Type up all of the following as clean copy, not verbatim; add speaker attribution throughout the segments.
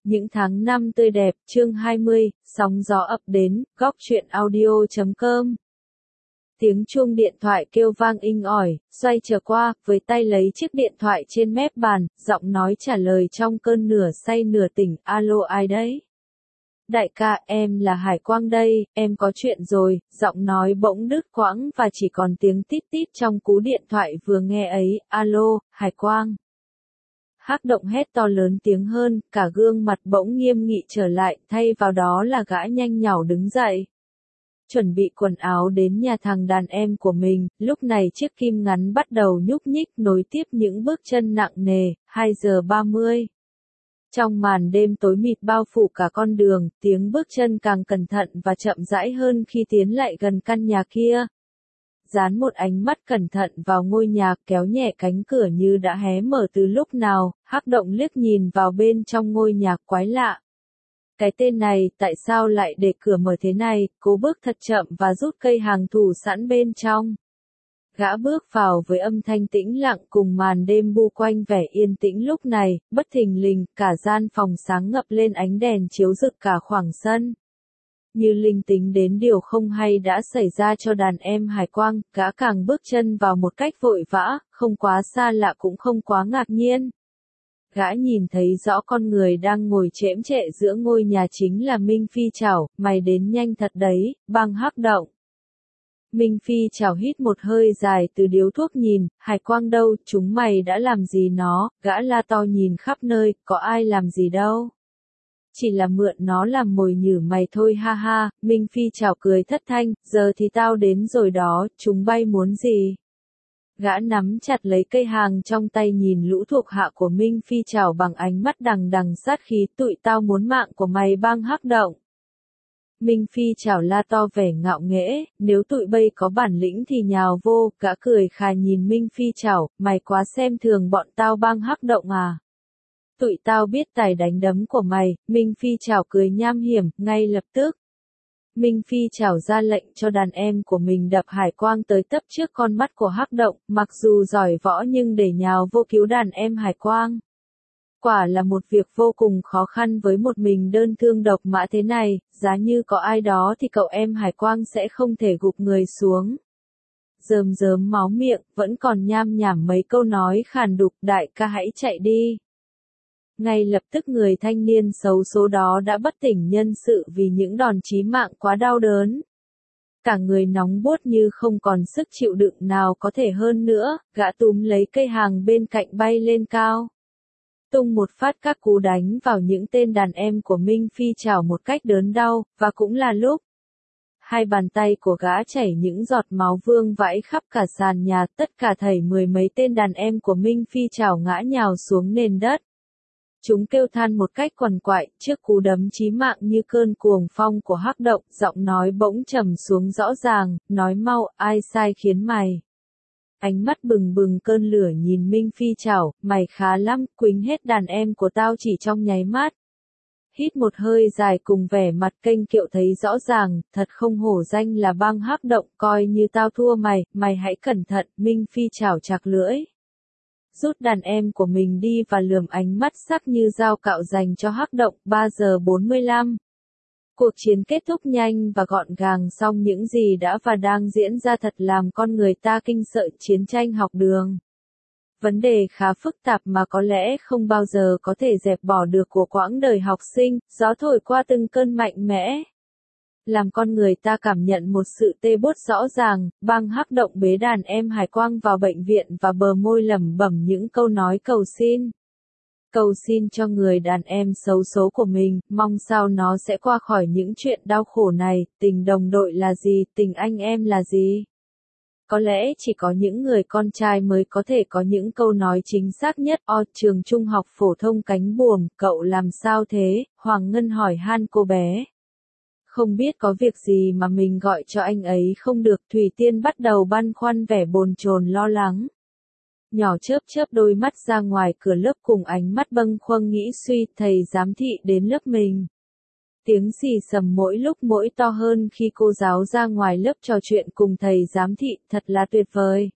Speaker 1: Những tháng năm tươi đẹp, chương 20, sóng gió ập đến, góc truyện audio.com. Tiếng chuông điện thoại kêu vang inh ỏi, xoay trở qua, với tay lấy chiếc điện thoại trên mép bàn, giọng nói trả lời trong cơn nửa say nửa tỉnh, alo ai đấy? Đại ca, em là Hải Quang đây, em có chuyện rồi, giọng nói bỗng đứt quãng và chỉ còn tiếng tít tít trong cú điện thoại vừa nghe ấy, alo, Hải Quang. Hắc Động hét to lớn tiếng hơn, cả gương mặt bỗng nghiêm nghị trở lại, thay vào đó là gã nhanh nhảu đứng dậy. Chuẩn bị quần áo đến nhà thằng đàn em của mình, lúc này chiếc kim ngắn bắt đầu nhúc nhích nối tiếp những bước chân nặng nề, 2 giờ 30. Trong màn đêm tối mịt bao phủ cả con đường, tiếng bước chân càng cẩn thận và chậm rãi hơn khi tiến lại gần căn nhà kia. Dán một ánh mắt cẩn thận vào ngôi nhà, kéo nhẹ cánh cửa như đã hé mở từ lúc nào, Hắc Động liếc nhìn vào bên trong ngôi nhà quái lạ. Cái tên này, tại sao lại để cửa mở thế này, cố bước thật chậm và rút cây hàng thủ sẵn bên trong. Gã bước vào với âm thanh tĩnh lặng cùng màn đêm bu quanh vẻ yên tĩnh lúc này, bất thình lình, cả gian phòng sáng ngập lên ánh đèn chiếu rực cả khoảng sân. Như linh tính đến điều không hay đã xảy ra cho đàn em Hải Quang, gã càng bước chân vào một cách vội vã, không quá xa lạ cũng không quá ngạc nhiên. Gã nhìn thấy rõ con người đang ngồi chễm chệ giữa ngôi nhà chính là Minh Phi Trảo, mày đến nhanh thật đấy, băng Hắc Động. Minh Phi Trảo hít một hơi dài từ điếu thuốc nhìn, Hải Quang đâu, chúng mày đã làm gì nó, gã la to nhìn khắp nơi, có ai làm gì đâu. Chỉ là mượn nó làm mồi nhử mày thôi ha ha, Minh Phi Trảo cười thất thanh, giờ thì tao đến rồi đó, chúng bay muốn gì? Gã nắm chặt lấy cây hàng trong tay nhìn lũ thuộc hạ của Minh Phi Trảo bằng ánh mắt đằng đằng sát khí, tụi tao muốn mạng của mày băng Hắc Động. Minh Phi Trảo la to vẻ ngạo nghễ, nếu tụi bay có bản lĩnh thì nhào vô, gã cười khà nhìn Minh Phi Trảo, mày quá xem thường bọn tao băng Hắc Động à? Tụi tao biết tài đánh đấm của mày, Minh Phi Trảo cười nham hiểm, ngay lập tức. Minh Phi Trảo ra lệnh cho đàn em của mình đập Hải Quang tới tấp trước con mắt của Hắc Động, mặc dù giỏi võ nhưng để nhào vô cứu đàn em Hải Quang. Quả là một việc vô cùng khó khăn với một mình đơn thương độc mã thế này, giá như có ai đó thì cậu em Hải Quang sẽ không thể gục người xuống. Rơm rớm máu miệng, vẫn còn nham nhảm mấy câu nói khàn đục, đại ca hãy chạy đi. Ngay lập tức người thanh niên xấu số đó đã bất tỉnh nhân sự vì những đòn chí mạng quá đau đớn. Cả người nóng buốt như không còn sức chịu đựng nào có thể hơn nữa, gã túm lấy cây hàng bên cạnh bay lên cao. Tung một phát các cú đánh vào những tên đàn em của Minh Phi Trảo một cách đớn đau, và cũng là lúc hai bàn tay của gã chảy những giọt máu vương vãi khắp cả sàn nhà, tất cả thảy mười mấy tên đàn em của Minh Phi Trảo ngã nhào xuống nền đất. Chúng kêu than một cách quằn quại, trước cú đấm chí mạng như cơn cuồng phong của Hắc Động, giọng nói bỗng trầm xuống rõ ràng, nói mau, ai sai khiến mày? Ánh mắt bừng bừng cơn lửa nhìn Minh Phi Trảo, mày khá lắm, quýnh hết đàn em của tao chỉ trong nháy mắt. Hít một hơi dài cùng vẻ mặt kênh kiệu thấy rõ ràng, thật không hổ danh là băng Hắc Động, coi như tao thua mày, mày hãy cẩn thận, Minh Phi Trảo chạc lưỡi. Rút đàn em của mình đi và lườm ánh mắt sắc như dao cạo dành cho Hắc Động, 3 giờ 45. Cuộc chiến kết thúc nhanh và gọn gàng, song những gì đã và đang diễn ra thật làm con người ta kinh sợ. Chiến tranh học đường. Vấn đề khá phức tạp mà có lẽ không bao giờ có thể dẹp bỏ được của quãng đời học sinh, gió thổi qua từng cơn mạnh mẽ. Làm con người ta cảm nhận một sự tê buốt rõ ràng, băng Hắc Động bế đàn em Hải Quang vào bệnh viện và bờ môi lẩm bẩm những câu nói cầu xin. Cầu xin cho người đàn em xấu số của mình, mong sao nó sẽ qua khỏi những chuyện đau khổ này, tình đồng đội là gì, tình anh em là gì. Có lẽ chỉ có những người con trai mới có thể có những câu nói chính xác nhất. Trường trung học phổ thông Cánh Buồm, cậu làm sao thế? Hoàng Ngân hỏi han cô bé. Không biết có việc gì mà mình gọi cho anh ấy không được, Thủy Tiên bắt đầu băn khoăn vẻ bồn chồn lo lắng. Nhỏ chớp chớp đôi mắt ra ngoài cửa lớp cùng ánh mắt bâng khuâng nghĩ suy, thầy giám thị đến lớp mình. Tiếng xì xầm mỗi lúc mỗi to hơn khi cô giáo ra ngoài lớp trò chuyện cùng thầy giám thị, thật là tuyệt vời.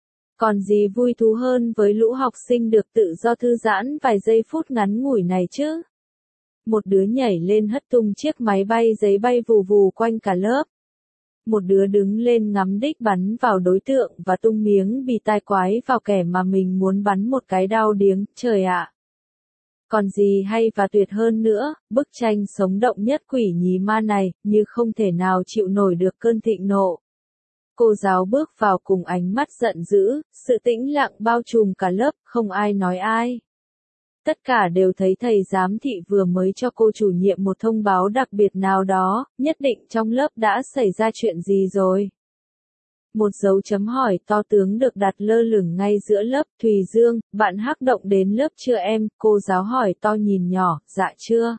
Speaker 1: Còn gì vui thú hơn với lũ học sinh được tự do thư giãn vài giây phút ngắn ngủi này chứ? Một đứa nhảy lên hất tung chiếc máy bay giấy bay vù vù quanh cả lớp. Một đứa đứng lên ngắm đích bắn vào đối tượng và tung miếng bì tai quái vào kẻ mà mình muốn bắn một cái đau điếng, trời ạ. Còn gì hay và tuyệt hơn nữa, bức tranh sống động nhất quỷ nhí ma này, như không thể nào chịu nổi được cơn thịnh nộ. Cô giáo bước vào cùng ánh mắt giận dữ, sự tĩnh lặng bao trùm cả lớp, không ai nói ai. Tất cả đều thấy thầy giám thị vừa mới cho cô chủ nhiệm một thông báo đặc biệt nào đó, nhất định trong lớp đã xảy ra chuyện gì rồi. Một dấu chấm hỏi to tướng được đặt lơ lửng ngay giữa lớp. Thùy Dương, bạn Hắc Động đến lớp chưa em? Cô giáo hỏi to nhìn nhỏ, dạ chưa.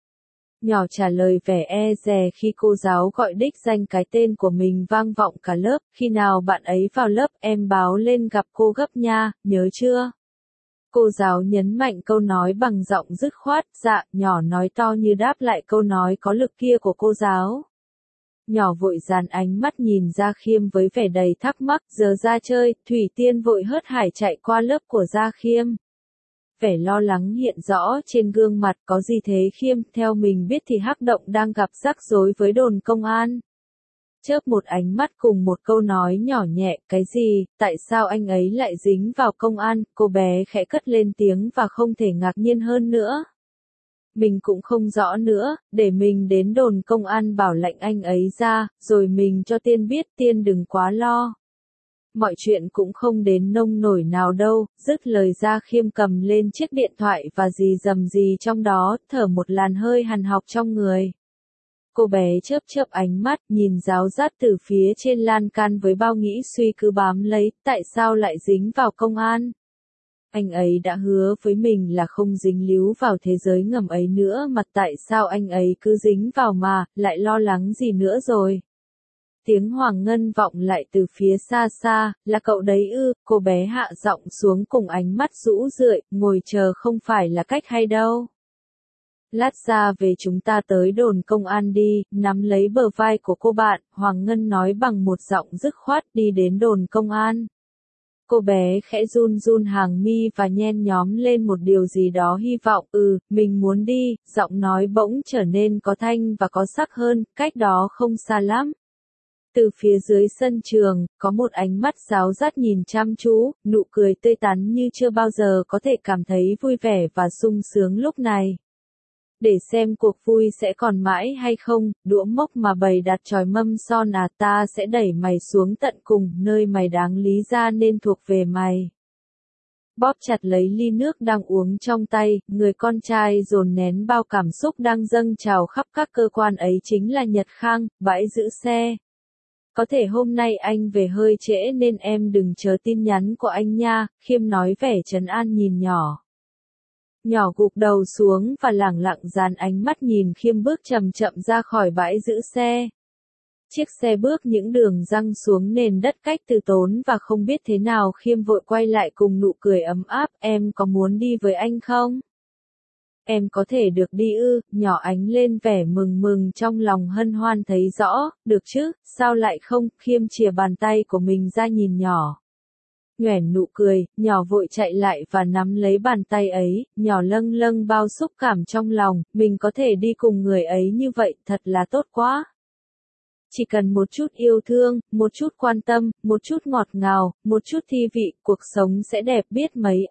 Speaker 1: Nhỏ trả lời vẻ e dè khi cô giáo gọi đích danh cái tên của mình vang vọng cả lớp. Khi nào bạn ấy vào lớp em báo lên gặp cô gấp nha, nhớ chưa? Cô giáo nhấn mạnh câu nói bằng giọng dứt khoát, dạ, nhỏ nói to như đáp lại câu nói có lực kia của cô giáo. Nhỏ vội dàn ánh mắt nhìn Gia Khiêm với vẻ đầy thắc mắc, giờ ra chơi, Thủy Tiên vội hớt hải chạy qua lớp của Gia Khiêm. Vẻ lo lắng hiện rõ trên gương mặt, có gì thế Khiêm, theo mình biết thì Hắc Động đang gặp rắc rối với đồn công an. Chớp một ánh mắt cùng một câu nói nhỏ nhẹ, cái gì, tại sao anh ấy lại dính vào công an, cô bé khẽ cất lên tiếng và không thể ngạc nhiên hơn nữa. Mình cũng không rõ nữa, để mình đến đồn công an bảo lệnh anh ấy ra, rồi mình cho Tiên biết, Tiên đừng quá lo. Mọi chuyện cũng không đến nông nổi nào đâu, dứt lời Gia Khiêm cầm lên chiếc điện thoại và rì rầm gì trong đó, thở một làn hơi hằn học trong người. Cô bé chớp chớp ánh mắt, nhìn giáo giác từ phía trên lan can với bao nghĩ suy cứ bám lấy, tại sao lại dính vào công an? Anh ấy đã hứa với mình là không dính líu vào thế giới ngầm ấy nữa mà tại sao anh ấy cứ dính vào mà, lại lo lắng gì nữa rồi? Tiếng Hoàng Ngân vọng lại từ phía xa xa, là cậu đấy ư? Cô bé hạ giọng xuống cùng ánh mắt rũ rượi, ngồi chờ không phải là cách hay đâu. Lát ra về chúng ta tới đồn công an đi, nắm lấy bờ vai của cô bạn, Hoàng Ngân nói bằng một giọng dứt khoát, đi đến đồn công an. Cô bé khẽ run run hàng mi và nhen nhóm lên một điều gì đó hy vọng, mình muốn đi, giọng nói bỗng trở nên có thanh và có sắc hơn, cách đó không xa lắm. Từ phía dưới sân trường, có một ánh mắt giáo giác nhìn chăm chú, nụ cười tươi tắn như chưa bao giờ có thể cảm thấy vui vẻ và sung sướng lúc này. Để xem cuộc vui sẽ còn mãi hay không, đũa mốc mà bày đặt chòi mâm son à, ta sẽ đẩy mày xuống tận cùng, nơi mày đáng lý ra nên thuộc về mày. Bóp chặt lấy ly nước đang uống trong tay, người con trai dồn nén bao cảm xúc đang dâng trào khắp các cơ quan ấy chính là Nhật Khang, bãi giữ xe. Có thể hôm nay anh về hơi trễ nên em đừng chờ tin nhắn của anh nha, Khiêm nói vẻ trấn an nhìn nhỏ. Nhỏ gục đầu xuống và lẳng lặng dàn ánh mắt nhìn Khiêm bước chậm chậm ra khỏi bãi giữ xe. Chiếc xe bước những đường răng xuống nền đất cách từ tốn và không biết thế nào Khiêm vội quay lại cùng nụ cười ấm áp, em có muốn đi với anh không? Em có thể được đi ư? Nhỏ ánh lên vẻ mừng mừng trong lòng hân hoan thấy rõ, được chứ, sao lại không? Khiêm chìa bàn tay của mình ra nhìn nhỏ. Nhoẻn nụ cười, nhỏ vội chạy lại và nắm lấy bàn tay ấy, nhỏ lâng lâng bao xúc cảm trong lòng, mình có thể đi cùng người ấy như vậy, thật là tốt quá. Chỉ cần một chút yêu thương, một chút quan tâm, một chút ngọt ngào, một chút thi vị, cuộc sống sẽ đẹp biết mấy.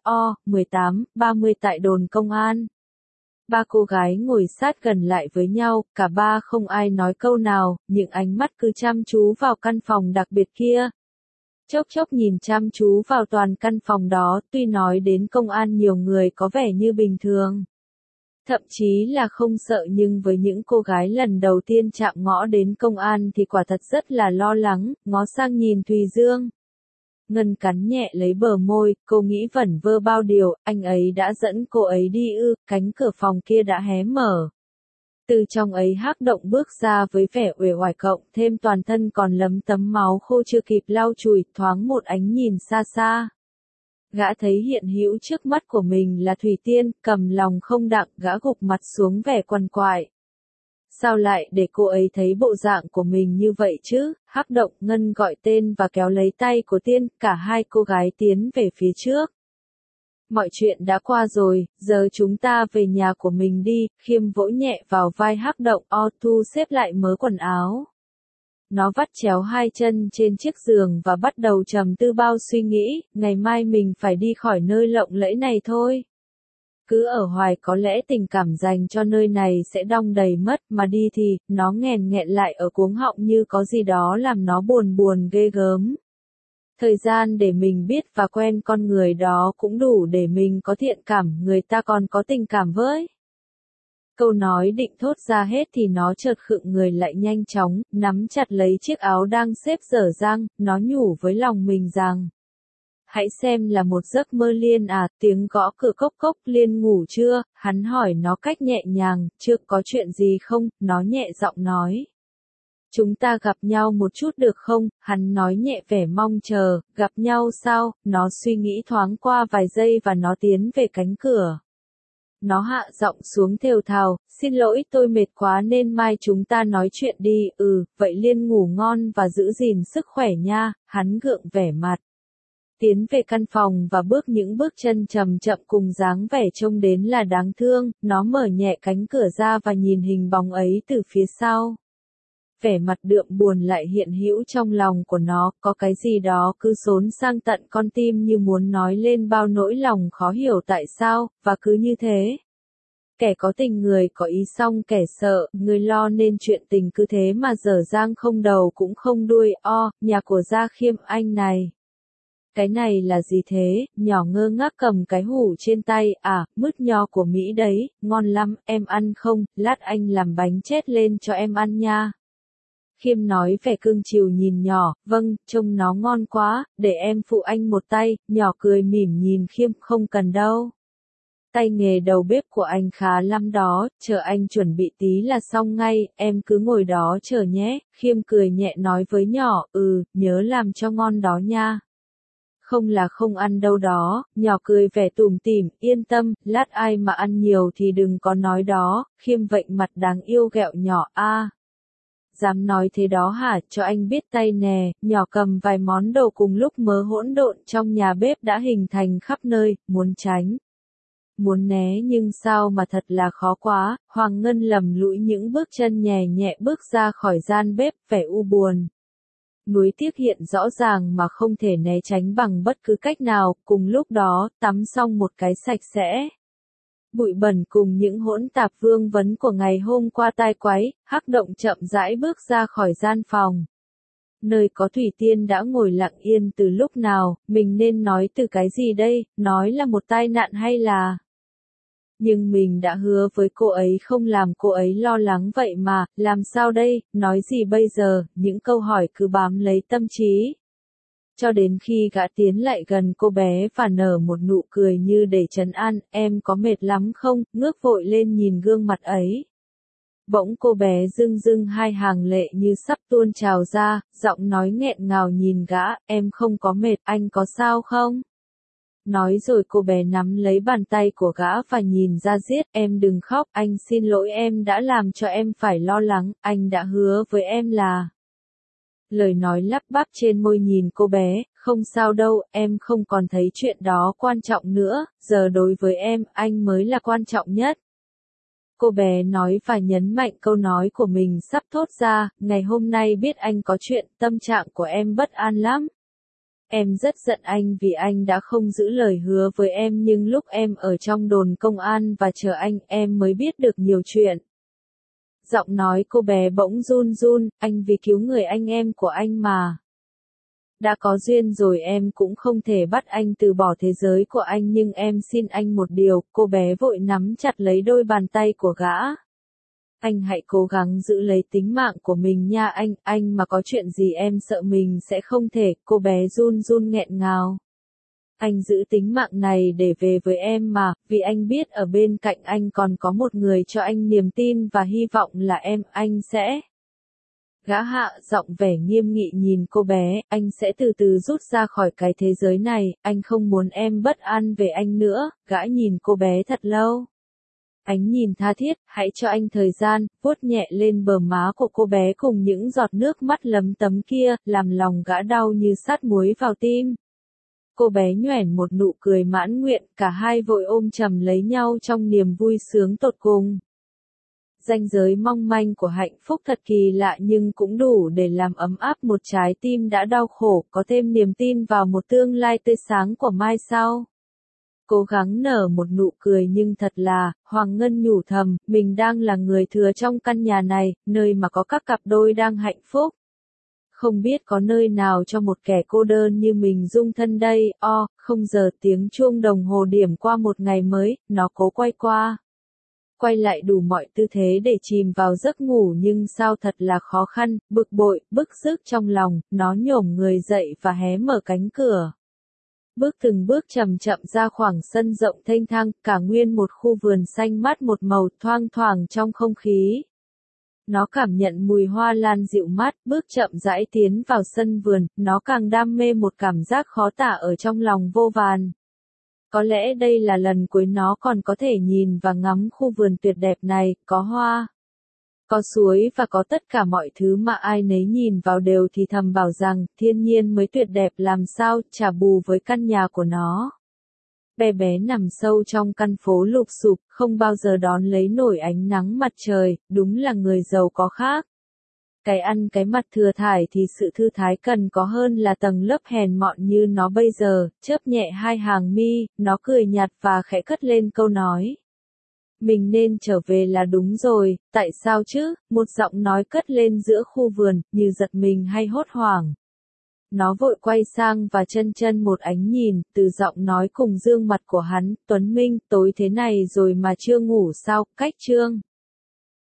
Speaker 1: 18:30 tại đồn công an. Ba cô gái ngồi sát gần lại với nhau, cả ba không ai nói câu nào, những ánh mắt cứ chăm chú vào căn phòng đặc biệt kia. Chốc chốc nhìn chăm chú vào toàn căn phòng đó, tuy nói đến công an nhiều người có vẻ như bình thường. Thậm chí là không sợ nhưng với những cô gái lần đầu tiên chạm ngõ đến công an thì quả thật rất là lo lắng, ngó sang nhìn Thùy Dương. Ngân cắn nhẹ lấy bờ môi, cô nghĩ vẩn vơ bao điều, anh ấy đã dẫn cô ấy đi ư, cánh cửa phòng kia đã hé mở. Từ trong ấy Hắc Động bước ra với vẻ uể oải cộng thêm toàn thân còn lấm tấm máu khô chưa kịp lau chùi, thoáng một ánh nhìn xa xa. Gã thấy hiện hữu trước mắt của mình là Thủy Tiên, cầm lòng không đặng, gã gục mặt xuống vẻ quằn quại. Sao lại để cô ấy thấy bộ dạng của mình như vậy chứ? Hắc Động Ngân gọi tên và kéo lấy tay của Tiên, cả hai cô gái tiến về phía trước. Mọi chuyện đã qua rồi, giờ chúng ta về nhà của mình đi, Khiêm vỗ nhẹ vào vai Hắc Động, thu xếp lại mớ quần áo. Nó vắt chéo hai chân trên chiếc giường và bắt đầu trầm tư bao suy nghĩ, ngày mai mình phải đi khỏi nơi lộng lẫy này thôi. Cứ ở hoài có lẽ tình cảm dành cho nơi này sẽ đong đầy mất, mà đi thì, nó nghẹn nghẹn lại ở cuống họng như có gì đó làm nó buồn buồn ghê gớm. Thời gian để mình biết và quen con người đó cũng đủ để mình có thiện cảm, người ta còn có tình cảm với. Câu nói định thốt ra hết thì nó chợt khựng người lại nhanh chóng, nắm chặt lấy chiếc áo đang xếp dở dang, nó nhủ với lòng mình rằng: hãy xem là một giấc mơ Liên à, tiếng gõ cửa cốc cốc. Liên ngủ chưa? Hắn hỏi nó cách nhẹ nhàng, chưa có chuyện gì không? Nó nhẹ giọng nói. Chúng ta gặp nhau một chút được không? Hắn nói nhẹ vẻ mong chờ. Gặp nhau sao? Nó suy nghĩ thoáng qua vài giây và nó tiến về cánh cửa. Nó hạ giọng xuống thều thào, xin lỗi tôi mệt quá nên mai chúng ta nói chuyện đi. Vậy Liên ngủ ngon và giữ gìn sức khỏe nha. Hắn gượng vẻ mặt. Tiến về căn phòng và bước những bước chân chậm chậm cùng dáng vẻ trông đến là đáng thương. Nó mở nhẹ cánh cửa ra và nhìn hình bóng ấy từ phía sau. Vẻ mặt đượm buồn lại hiện hữu trong lòng của nó, có cái gì đó cứ xốn sang tận con tim như muốn nói lên bao nỗi lòng khó hiểu tại sao, và cứ như thế. Kẻ có tình người có ý xong kẻ sợ, người lo nên chuyện tình cứ thế mà dở dang không đầu cũng không đuôi. Nhà của Gia Khiêm anh này. Cái này là gì thế? Nhỏ ngơ ngác cầm cái hủ trên tay. Mứt nho của Mỹ đấy, ngon lắm, em ăn không? Lát anh làm bánh chét lên cho em ăn nha. Khiêm nói vẻ cưng chiều nhìn nhỏ, vâng, trông nó ngon quá, để em phụ anh một tay. Nhỏ cười mỉm nhìn Khiêm, không cần đâu. Tay nghề đầu bếp của anh khá lắm đó, chờ anh chuẩn bị tí là xong ngay, em cứ ngồi đó chờ nhé. Khiêm cười nhẹ nói với nhỏ, nhớ làm cho ngon đó nha. Không là không ăn đâu đó. Nhỏ cười vẻ tủm tỉm, yên tâm, lát ai mà ăn nhiều thì đừng có nói đó. Khiêm vệnh mặt đáng yêu ghẹo nhỏ. Dám nói thế đó hả? Cho anh biết tay nè. Nhỏ cầm vài món đồ cùng lúc mớ hỗn độn trong nhà bếp đã hình thành khắp nơi, muốn tránh, muốn né nhưng sao mà thật là khó quá. Hoàng Ngân lầm lũi những bước chân nhẹ nhẹ bước ra khỏi gian bếp, vẻ u buồn. Nuối tiếc hiện rõ ràng mà không thể né tránh bằng bất cứ cách nào. Cùng lúc đó, tắm xong một cái sạch sẽ. Bụi bẩn cùng những hỗn tạp vương vấn của ngày hôm qua tai quái, Hắc Động chậm rãi bước ra khỏi gian phòng. Nơi có Thủy Tiên đã ngồi lặng yên từ lúc nào, mình nên nói từ cái gì đây, nói là một tai nạn hay là... Nhưng mình đã hứa với cô ấy không làm cô ấy lo lắng vậy mà, làm sao đây, nói gì bây giờ, những câu hỏi cứ bám lấy tâm trí. Cho đến khi gã tiến lại gần cô bé và nở một nụ cười như để trấn an, em có mệt lắm không, ngước vội lên nhìn gương mặt ấy. Bỗng cô bé rưng rưng hai hàng lệ như sắp tuôn trào ra, giọng nói nghẹn ngào nhìn gã, em không có mệt, anh có sao không? Nói rồi cô bé nắm lấy bàn tay của gã và nhìn ra giết, em đừng khóc, anh xin lỗi em đã làm cho em phải lo lắng, anh đã hứa với em là... Lời nói lắp bắp trên môi nhìn cô bé, không sao đâu, em không còn thấy chuyện đó quan trọng nữa, giờ đối với em, anh mới là quan trọng nhất. Cô bé nói và nhấn mạnh câu nói của mình sắp thốt ra, ngày hôm nay biết anh có chuyện, tâm trạng của em bất an lắm. Em rất giận anh vì anh đã không giữ lời hứa với em nhưng lúc em ở trong đồn công an và chờ anh, em mới biết được nhiều chuyện. Giọng nói cô bé bỗng run run, anh vì cứu người anh em của anh mà. Đã có duyên rồi em cũng không thể bắt anh từ bỏ thế giới của anh nhưng em xin anh một điều, cô bé vội nắm chặt lấy đôi bàn tay của gã. Anh hãy cố gắng giữ lấy tính mạng của mình nha anh mà có chuyện gì em sợ mình sẽ không thể, cô bé run run nghẹn ngào. Anh giữ tính mạng này để về với em mà, vì anh biết ở bên cạnh anh còn có một người cho anh niềm tin và hy vọng là em, anh sẽ... Gã hạ giọng vẻ nghiêm nghị nhìn cô bé, anh sẽ từ từ rút ra khỏi cái thế giới này, anh không muốn em bất an về anh nữa. Gã nhìn cô bé thật lâu. Ánh nhìn tha thiết, hãy cho anh thời gian, vuốt nhẹ lên bờ má của cô bé cùng những giọt nước mắt lấm tấm kia, làm lòng gã đau như sát muối vào tim. Cô bé nhoẻn một nụ cười mãn nguyện, cả hai vội ôm chầm lấy nhau trong niềm vui sướng tột cùng. Ranh giới mong manh của hạnh phúc thật kỳ lạ nhưng cũng đủ để làm ấm áp một trái tim đã đau khổ, có thêm niềm tin vào một tương lai tươi sáng của mai sau. Cố gắng nở một nụ cười nhưng thật là, Hoàng Ngân nhủ thầm, mình đang là người thừa trong căn nhà này, nơi mà có các cặp đôi đang hạnh phúc. Không biết có nơi nào cho một kẻ cô đơn như mình dung thân đây, không giờ tiếng chuông đồng hồ điểm qua một ngày mới, nó cố quay qua. Quay lại đủ mọi tư thế để chìm vào giấc ngủ nhưng sao thật là khó khăn, bực bội, bức rứt trong lòng, nó nhổm người dậy và hé mở cánh cửa. Bước từng bước chậm chậm ra khoảng sân rộng thênh thang, cả nguyên một khu vườn xanh mát một màu thoang thoảng trong không khí. Nó cảm nhận mùi hoa lan dịu mát, bước chậm rãi tiến vào sân vườn, nó càng đam mê một cảm giác khó tả ở trong lòng vô vàn. Có lẽ đây là lần cuối nó còn có thể nhìn và ngắm khu vườn tuyệt đẹp này, có hoa, có suối và có tất cả mọi thứ mà ai nấy nhìn vào đều thì thầm bảo rằng, thiên nhiên mới tuyệt đẹp làm sao, trả bù với căn nhà của nó. Bé bé nằm sâu trong căn phố lụp xụp, không bao giờ đón lấy nổi ánh nắng mặt trời, đúng là người giàu có khác. Cái ăn cái mặt thừa thải thì sự thư thái cần có hơn là tầng lớp hèn mọn như nó bây giờ, chớp nhẹ hai hàng mi, nó cười nhạt và khẽ cất lên câu nói. Mình nên trở về là đúng rồi, tại sao chứ, một giọng nói cất lên giữa khu vườn, như giật mình hay hốt hoảng. Nó vội quay sang và chân một ánh nhìn, từ giọng nói cùng gương mặt của hắn, Tuấn Minh, tối thế này rồi mà chưa ngủ sao, cách Trương.